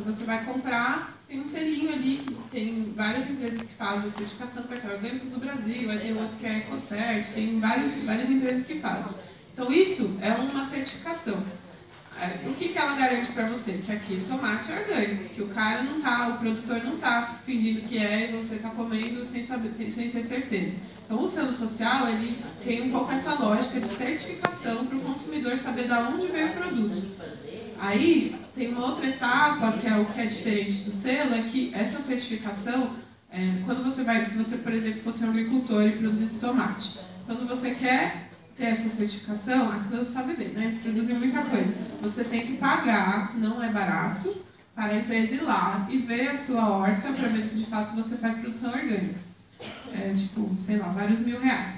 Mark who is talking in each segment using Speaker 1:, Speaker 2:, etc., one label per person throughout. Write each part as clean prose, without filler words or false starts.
Speaker 1: você vai comprar, tem um selinho ali, que tem várias empresas que fazem a certificação, vai ter Orgânicos do Brasil, vai ter outro que é EcoCert, tem várias empresas que fazem. Então isso é uma certificação. O que ela garante para você? Que aquele tomate é orgânico, que o cara não tá, o produtor não está fingindo que é e você está comendo sem ter certeza. Então o selo social, ele tem um pouco essa lógica de certificação para o consumidor saber de onde veio o produto. Aí tem uma outra etapa, que é o que é diferente do selo, é que essa certificação, quando você vai, se você, por exemplo, fosse um agricultor e produzisse tomate, quando você quer ter essa certificação, aqui você sabe bem, né? Eles produzem muita coisa. Você tem que pagar, não é barato, para a empresa ir lá e ver a sua horta para ver se de fato você faz produção orgânica. Tipo, sei lá, vários R$1.000.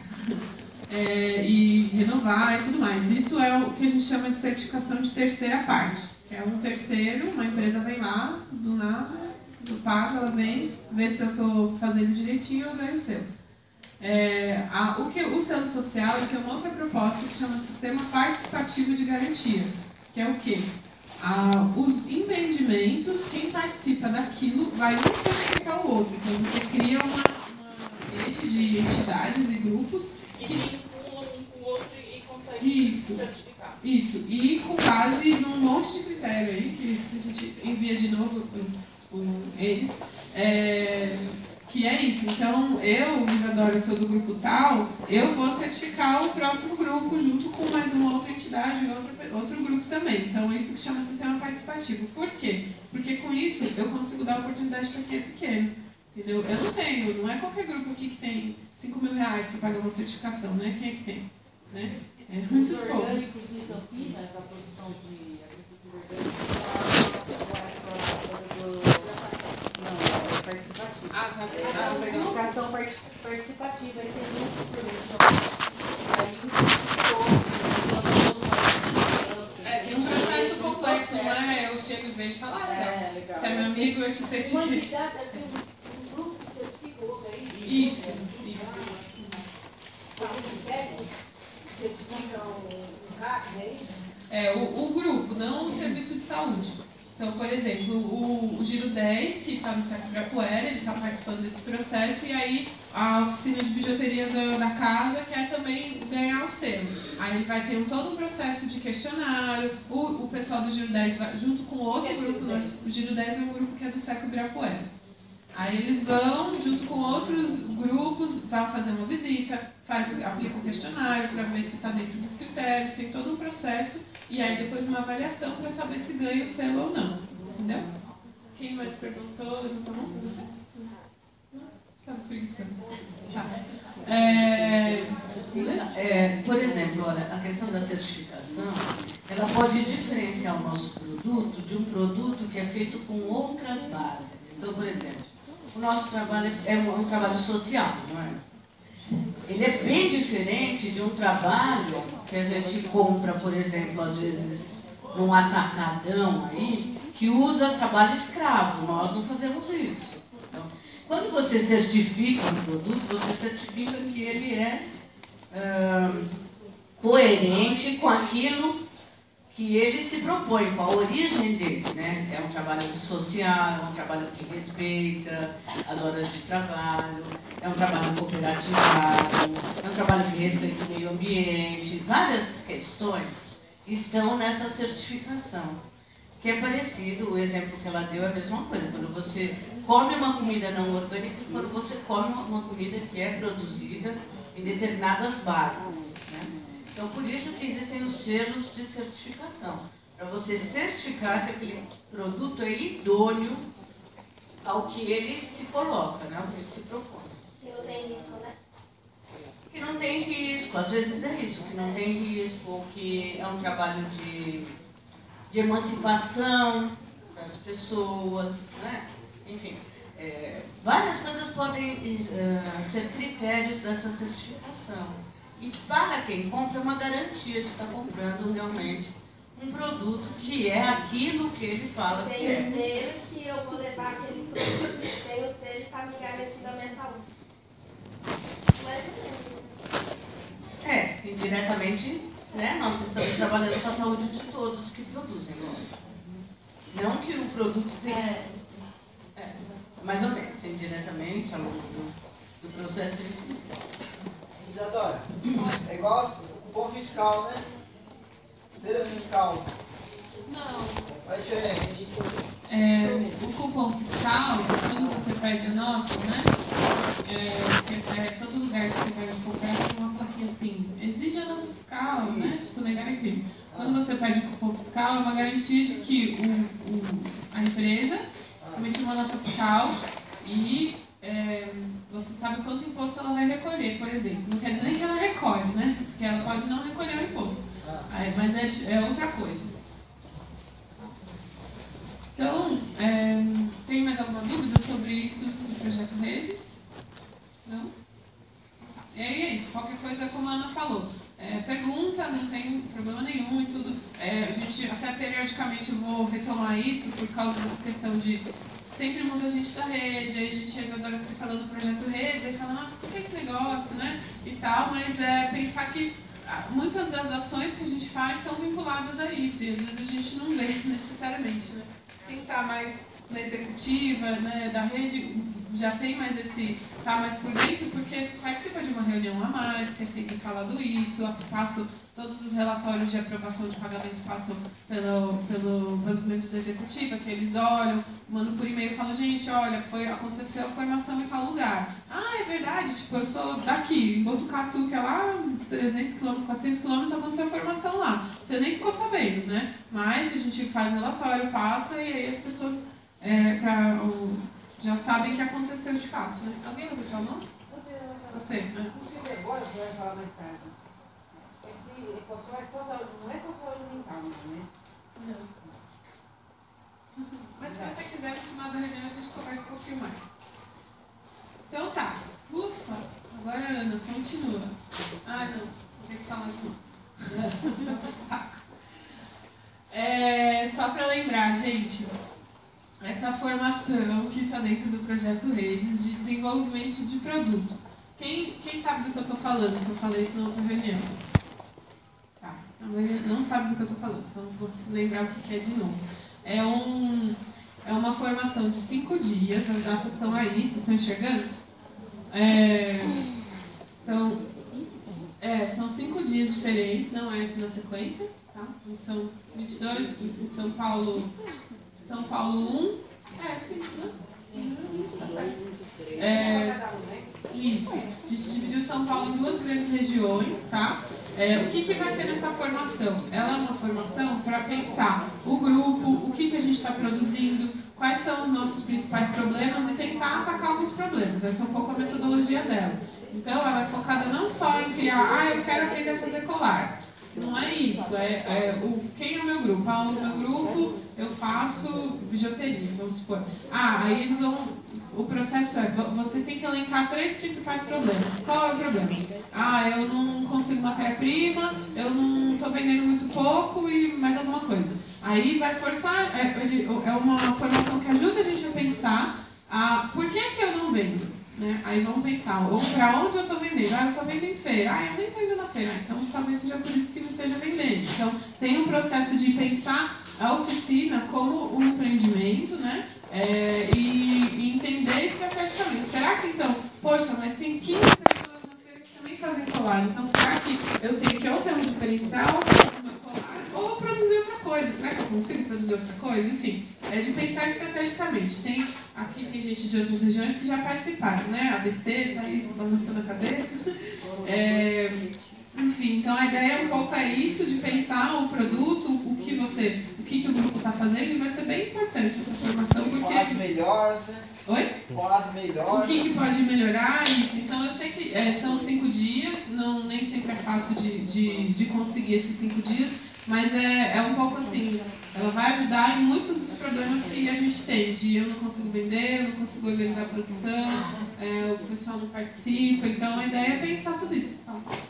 Speaker 1: E renovar e tudo mais. Isso é o que a gente chama de certificação de terceira parte. Que é um terceiro, uma empresa vem lá, do nada, eu pago, ela vem, vê se eu estou fazendo direitinho e eu ganho o selo. O selo social tem uma outra proposta que chama Sistema Participativo de Garantia, que é o quê? Os empreendimentos, quem participa daquilo vai um certificar o outro. Então você cria uma rede de entidades e grupos que
Speaker 2: vinculam um com o outro e conseguem certificar.
Speaker 1: Isso, e com base num monte de critério aí, que a gente envia de novo eles. Que é isso. Então, eu, Isadora, sou do grupo tal, eu vou certificar o próximo grupo junto com mais uma outra entidade, outro grupo também. Então, isso que chama sistema participativo. Por quê? Porque com isso eu consigo dar oportunidade para quem é pequeno. Entendeu? Eu não tenho, não é qualquer grupo aqui que tem R$5.000 para pagar uma certificação, né? Quem é que tem? Né? Muitos poucos.
Speaker 3: Orgânicos em Campinas, a produção de agricultura orgânica, participativa. A certificação participativa, aí tem muitos
Speaker 1: tem um processo complexo, não é? Eu chego e vejo e falo, legal. Você é meu amigo, eu te certifico.
Speaker 3: Um grupo que certifica o outro aí?
Speaker 1: Isso. O grupo, não o serviço de saúde. Então, por exemplo, o Giro 10, que está no Cerco Ibirapuera, ele está participando desse processo, e aí a oficina de bijuteria da casa quer também ganhar o selo. Aí ele vai ter todo um processo de questionário, o pessoal do Giro 10 vai, junto com outro grupo, o Giro 10 é um grupo que é do Cerco Ibirapuera. Aí eles vão, junto com outros grupos, vão fazer uma visita, aplica um questionário para ver se está dentro dos critérios, tem todo um processo, e aí depois uma avaliação para saber se ganha o selo ou não. Entendeu? Quem mais perguntou? Levantou a mão? Você? Não? Estava espreguiçando. Tá.
Speaker 4: Por exemplo, olha, a questão da certificação, ela pode diferenciar o nosso produto de um produto que é feito com outras bases. Então, por exemplo, o nosso trabalho é um trabalho social, não é? Ele é bem diferente de um trabalho que a gente compra, por exemplo, às vezes num atacadão aí, que usa trabalho escravo. Nós não fazemos isso. Então, quando você certifica um produto, você certifica que ele é coerente com aquilo que ele se propõe, com a origem dele, né? É um trabalho social, é um trabalho que respeita as horas de trabalho, é um trabalho cooperativado, é um trabalho que respeita o meio ambiente. Várias questões estão nessa certificação, que é parecido, o exemplo que ela deu é a mesma coisa. Quando você come uma comida não orgânica e quando você come uma comida que é produzida em determinadas bases. Então, por isso que existem os selos de certificação, para você certificar que aquele produto é idôneo ao que ele se coloca, né? Ao que ele se propõe.
Speaker 5: Que não tem risco, né?
Speaker 4: Que não tem risco, às vezes é isso, que não tem risco, ou que é um trabalho de emancipação das pessoas, né? Enfim, várias coisas podem ser critérios dessa certificação. E para quem compra, é uma garantia de estar comprando realmente um produto que é aquilo que ele fala que é.
Speaker 5: Tem os selos que eu vou levar aquele produto, tem os selos que está me garantindo a minha saúde.
Speaker 4: Indiretamente, né, nós estamos trabalhando com a saúde de todos que produzem, lógico. Não que o produto tenha... mais ou menos, indiretamente, ao longo do processo.
Speaker 6: Isadora, é igual o cupom fiscal, né? Zero fiscal.
Speaker 1: Não.
Speaker 6: Qual a diferença?
Speaker 1: O cupom fiscal, quando você pede a nota, né? Todo lugar que você vai comprar tem uma plaquinha assim, exige a nota fiscal, né? Isso negar é crime. Quando você pede o cupom fiscal, é uma garantia de que a empresa emitiu uma nota fiscal e você sabe quanto imposto ela vai recolher, por exemplo. Não quer dizer nem que ela recolhe, né? Porque ela pode não recolher o imposto. Mas é outra coisa. Então, tem mais alguma dúvida sobre isso do Projeto Redes? Não? E aí é isso. Qualquer coisa, como a Ana falou. Pergunta, não tem problema nenhum e tudo. A gente, até periodicamente, eu vou retomar isso por causa dessa questão de sempre muda gente da rede, aí a gente às vezes fica falando do Projeto Redes, aí fala, nossa, por que esse negócio, né? E tal, mas pensar que muitas das ações que a gente faz estão vinculadas a isso, e às vezes a gente não vê necessariamente, né? Quem está mais na executiva, né, da rede, já tem mais está mais por dentro, porque participa de uma reunião a mais, que é sempre falado isso, todos os relatórios de aprovação de pagamento passam pelos membros da executiva, que eles olham, mandam por e-mail e falam, gente, olha, aconteceu a formação em tal lugar. Ah, é verdade, tipo, eu sou daqui, em Botucatu, que é lá 300 km, 400 km, aconteceu a formação lá. Você nem ficou sabendo, né? Mas a gente faz relatório, passa, e aí as pessoas já sabem que aconteceu de fato, né? Alguém levantou a mão? Você?
Speaker 3: Agora você vai falar mais tarde. Não é só alimentar, né?
Speaker 1: Não. Mas se você quiser, no final da reunião, a gente conversa um pouquinho mais. Então tá. Ufa! Agora, Ana, continua. Ah, não. Vou ter que falar de novo. Saco. Só para lembrar, gente, essa formação que está dentro do Projeto Redes de desenvolvimento de produto. Quem sabe do que eu estou falando? Que eu falei isso na outra reunião. Tá. A maioria não sabe do que eu estou falando, então eu vou lembrar o que é de novo. É uma formação de 5 dias, as datas estão aí, vocês estão enxergando? Então, são 5 dias diferentes, não é na sequência, tá? Em São 22, em São Paulo 1, sim, né? Tá certo. Isso, a gente dividiu São Paulo em 2 grandes regiões, tá? O que vai ter nessa formação? Ela é uma formação para pensar o grupo, o que a gente está produzindo, quais são os nossos principais problemas e tentar atacar alguns problemas. Essa é um pouco a metodologia dela. Então, ela é focada não só em criar, eu quero aprender a fazer colar. Não é isso. Quem é o meu grupo? O meu grupo, eu faço bijuteria, vamos supor. Aí eles vão... O processo vocês têm que elencar 3 principais problemas. Qual é o problema? Eu não consigo matéria-prima, eu não estou vendendo muito pouco e mais alguma coisa. Aí vai forçar, é uma formação que ajuda a gente a pensar por que eu não vendo? Né? Aí vamos pensar, ou para onde eu estou vendendo? Eu só vendo em feira. Eu nem estou indo na feira. Então talvez seja por isso que não esteja vendendo. Então tem um processo de pensar a oficina como um empreendimento, né? E entender estrategicamente. Será que então, poxa, mas tem 15 pessoas na feira que também fazem colar, então será que eu tenho que ou ter um diferencial no meu colar ou produzir outra coisa? Será que eu consigo produzir outra coisa? Enfim, de pensar estrategicamente. Aqui tem gente de outras regiões que já participaram, né? ABC, tá aí balançando a cabeça. Enfim, então a ideia é um pouco isso, de pensar o produto, o que o grupo está fazendo, e vai ser bem importante essa formação, porque...
Speaker 6: Com as melhores, né?
Speaker 1: Oi?
Speaker 6: Com as melhores.
Speaker 1: O que pode melhorar isso? Então eu sei que são 5 dias, nem sempre é fácil de conseguir esses 5 dias, mas é um pouco assim, ela vai ajudar em muitos dos problemas que a gente tem, de eu não consigo vender, eu não consigo organizar a produção, o pessoal não participa, então a ideia é pensar tudo isso. Tá?